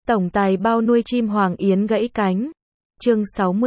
Tổng tài bao nuôi chim hoàng yến gãy cánh. Chương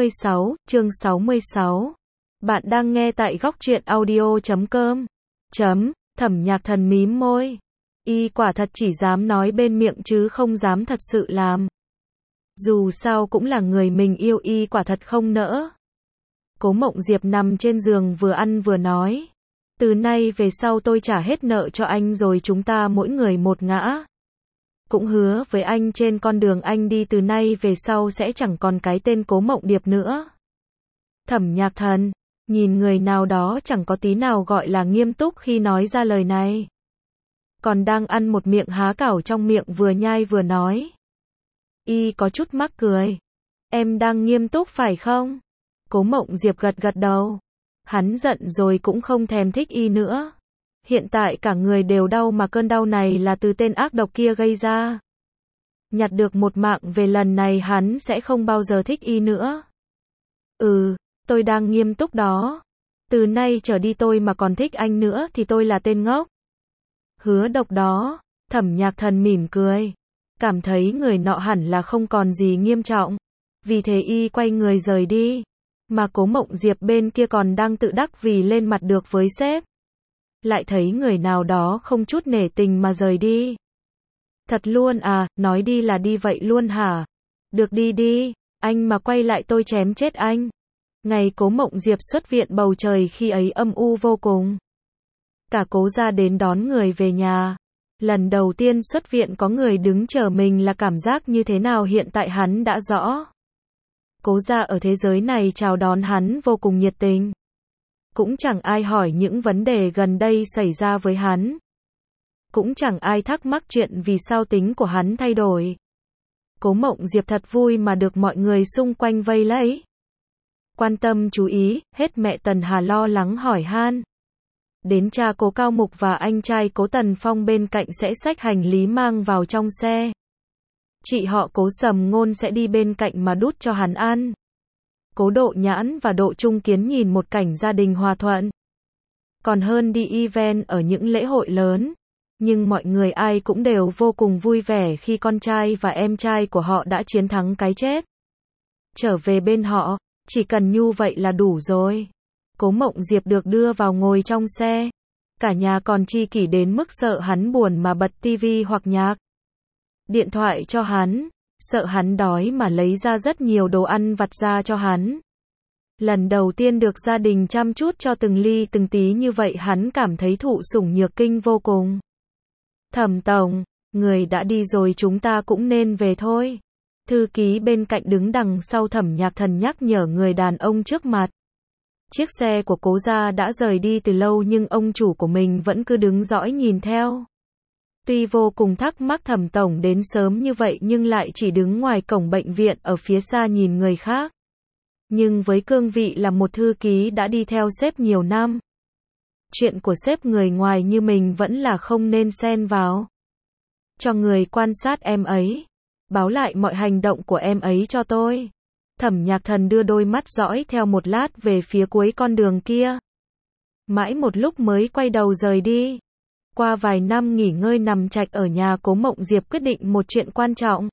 66. Bạn đang nghe tại góc truyện audio.com. Thẩm Nhạc Thần mím môi. Y quả thật chỉ dám nói bên miệng chứ không dám thật sự làm. Dù sao cũng là người mình yêu, y quả thật không nỡ. Cố Mộng Diệp nằm trên giường vừa ăn vừa nói. Từ nay về sau tôi trả hết nợ cho anh rồi chúng ta mỗi người một ngã. Cũng hứa với anh trên con đường anh đi từ nay về sau sẽ chẳng còn cái tên Cố Mộng Điệp nữa. Thẩm Nhạc Thần, nhìn người nào đó chẳng có tí nào gọi là nghiêm túc khi nói ra lời này. Còn đang ăn một miệng há cảo trong miệng vừa nhai vừa nói. Y có chút mắc cười. Em đang nghiêm túc phải không? Cố Mộng Diệp gật gật đầu. Hắn giận rồi cũng không thèm thích y nữa. Hiện tại cả người đều đau mà cơn đau này là từ tên ác độc kia gây ra. Nhặt được một mạng về lần này hắn sẽ không bao giờ thích y nữa. Tôi đang nghiêm túc đó. Từ nay trở đi tôi mà còn thích anh nữa thì tôi là tên ngốc. Hứa độc đó. Thẩm Nhạc Thần mỉm cười. Cảm thấy người nọ hẳn là không còn gì nghiêm trọng. Vì thế y quay người rời đi. Mà Cố Mộng Diệp bên kia còn đang tự đắc vì lên mặt được với sếp. Lại thấy người nào đó không chút nể tình mà rời đi. Thật luôn à, nói đi là đi vậy luôn hả? Được đi đi, anh mà quay lại tôi chém chết anh. Ngày Cố Mộng Diệp xuất viện bầu trời khi ấy âm u vô cùng. Cả Cố gia đến đón người về nhà. Lần đầu tiên xuất viện có người đứng chờ mình là cảm giác như thế nào hiện tại hắn đã rõ. Cố gia ở thế giới này chào đón hắn vô cùng nhiệt tình. Cũng chẳng ai hỏi những vấn đề gần đây xảy ra với hắn. Cũng chẳng ai thắc mắc chuyện vì sao tính của hắn thay đổi. Cố Mộng Diệp thật vui mà được mọi người xung quanh vây lấy. Quan tâm chú ý, hết mẹ Tần Hà lo lắng hỏi han. Đến cha Cố Cao Mục và anh trai Cố Tần Phong bên cạnh sẽ xách hành lý mang vào trong xe. Chị họ Cố Sầm Ngôn sẽ đi bên cạnh mà đút cho hắn ăn. Cố Độ Nhãn và Độ Trung Kiến nhìn một cảnh gia đình hòa thuận. Còn hơn đi event ở những lễ hội lớn. Nhưng mọi người ai cũng đều vô cùng vui vẻ khi con trai và em trai của họ đã chiến thắng cái chết. Trở về bên họ, chỉ cần như vậy là đủ rồi. Cố Mộng Diệp được đưa vào ngồi trong xe. Cả nhà còn chi kỷ đến mức sợ hắn buồn mà bật tivi hoặc nhạc điện thoại cho hắn. Sợ hắn đói mà lấy ra rất nhiều đồ ăn vặt ra cho hắn. Lần đầu tiên được gia đình chăm chút cho từng ly từng tí như vậy hắn cảm thấy thụ sủng nhược kinh vô cùng. Thẩm tổng, người đã đi rồi chúng ta cũng nên về thôi. Thư ký bên cạnh đứng đằng sau Thẩm Nhạc Thần nhắc nhở người đàn ông trước mặt. Chiếc xe của Cố gia đã rời đi từ lâu nhưng ông chủ của mình vẫn cứ đứng dõi nhìn theo. Tuy vô cùng thắc mắc Thẩm tổng đến sớm như vậy nhưng lại chỉ đứng ngoài cổng bệnh viện ở phía xa nhìn người khác. Nhưng với cương vị là một thư ký đã đi theo sếp nhiều năm. Chuyện của sếp người ngoài như mình vẫn là không nên xen vào. Cho người quan sát em ấy. Báo lại mọi hành động của em ấy cho tôi. Thẩm Nhạc Thần đưa đôi mắt dõi theo một lát về phía cuối con đường kia. Mãi một lúc mới quay đầu rời đi. Qua vài năm nghỉ ngơi nằm trạch ở nhà Cố Mộng Diệp quyết định một chuyện quan trọng.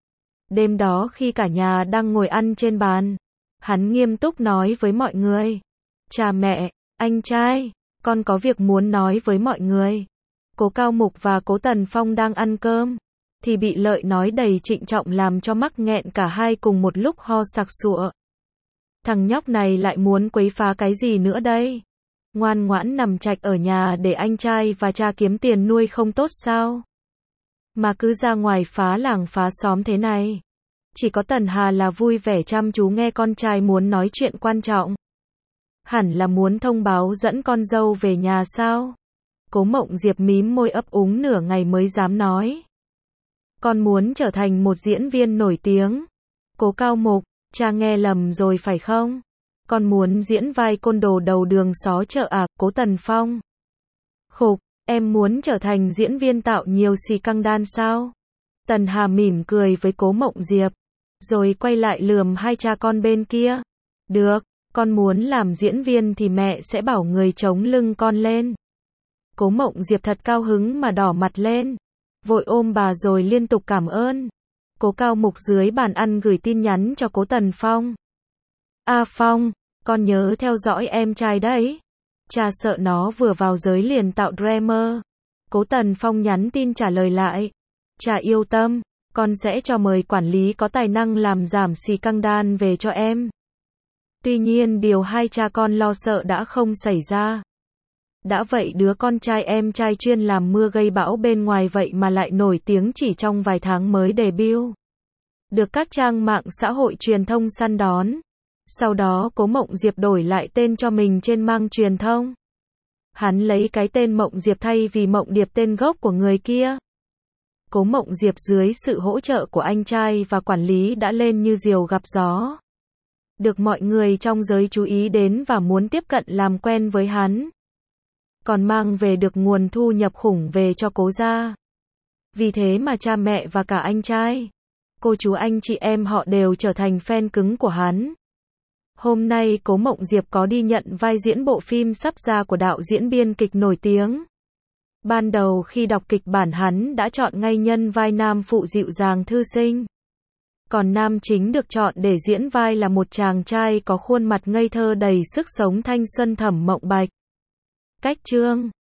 Đêm đó khi cả nhà đang ngồi ăn trên bàn, hắn nghiêm túc nói với mọi người. Cha mẹ, anh trai, con có việc muốn nói với mọi người. Cố Cao Mục và Cố Tần Phong đang ăn cơm, thì bị Lợi nói đầy trịnh trọng làm cho mắc nghẹn cả hai cùng một lúc ho sặc sụa. Thằng nhóc này lại muốn quấy phá cái gì nữa đây? Ngoan ngoãn nằm trạch ở nhà để anh trai và cha kiếm tiền nuôi không tốt sao? Mà cứ ra ngoài phá làng phá xóm thế này. Chỉ có Tần Hà là vui vẻ chăm chú nghe con trai muốn nói chuyện quan trọng. Hẳn là muốn thông báo dẫn con dâu về nhà sao? Cố Mộng Diệp mím môi ấp úng nửa ngày mới dám nói. Con muốn trở thành một diễn viên nổi tiếng. Cố Cao Mục, cha nghe lầm rồi phải không? Con muốn diễn vai côn đồ đầu đường xó chợ à? Cố Tần Phong. Khục, em muốn trở thành diễn viên tạo nhiều xì căng đan sao? Tần Hà mỉm cười với Cố Mộng Diệp. Rồi quay lại lườm hai cha con bên kia. Được, con muốn làm diễn viên thì mẹ sẽ bảo người chống lưng con lên. Cố Mộng Diệp thật cao hứng mà đỏ mặt lên. Vội ôm bà rồi liên tục cảm ơn. Cố Cao Mục dưới bàn ăn gửi tin nhắn cho Cố Tần Phong. A Phong, con nhớ theo dõi em trai đấy. Cha sợ nó vừa vào giới liền tạo drama. Cố Tần Phong nhắn tin trả lời lại. Cha yêu tâm, con sẽ cho mời quản lý có tài năng làm giảm scandal về cho em. Tuy nhiên điều hai cha con lo sợ đã không xảy ra. Đã vậy đứa con trai em trai chuyên làm mưa gây bão bên ngoài vậy mà lại nổi tiếng chỉ trong vài tháng mới debut. Được các trang mạng xã hội truyền thông săn đón. Sau đó Cố Mộng Diệp đổi lại tên cho mình trên mạng truyền thông. Hắn lấy cái tên Mộng Diệp thay vì Mộng Điệp tên gốc của người kia. Cố Mộng Diệp dưới sự hỗ trợ của anh trai và quản lý đã lên như diều gặp gió. Được mọi người trong giới chú ý đến và muốn tiếp cận làm quen với hắn. Còn mang về được nguồn thu nhập khủng về cho Cố gia. Vì thế mà cha mẹ và cả anh trai, cô chú anh chị em họ đều trở thành fan cứng của hắn. Hôm nay Cố Mộng Diệp có đi nhận vai diễn bộ phim sắp ra của đạo diễn biên kịch nổi tiếng. Ban đầu khi đọc kịch bản hắn đã chọn ngay nhân vai nam phụ dịu dàng thư sinh. Còn nam chính được chọn để diễn vai là một chàng trai có khuôn mặt ngây thơ đầy sức sống thanh xuân Thẩm Mộng Bạch. Cách chương